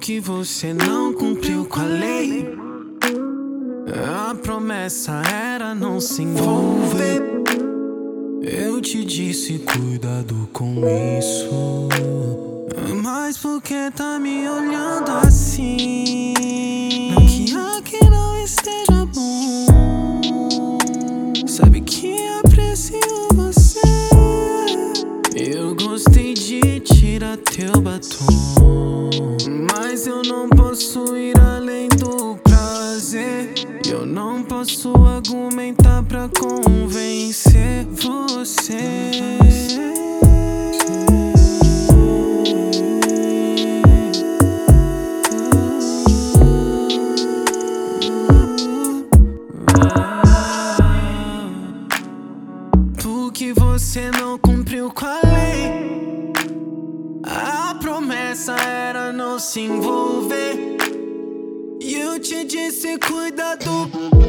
Porque você não cumpriu com a lei. A promessa era não se envolver. Eu te disse cuidado com isso, mas por que tá me olhando assim? Não que aqui não esteja bom, sabe que aprecio você. Eu gostei de tirar teu batom, mas eu não posso ir além do prazer. Eu não posso argumentar pra convencer você. Porque você não cumpriu com a lei. A promessa era não se envolver. E eu te disse cuidado,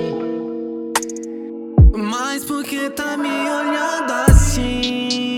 mas por que tá me olhando assim?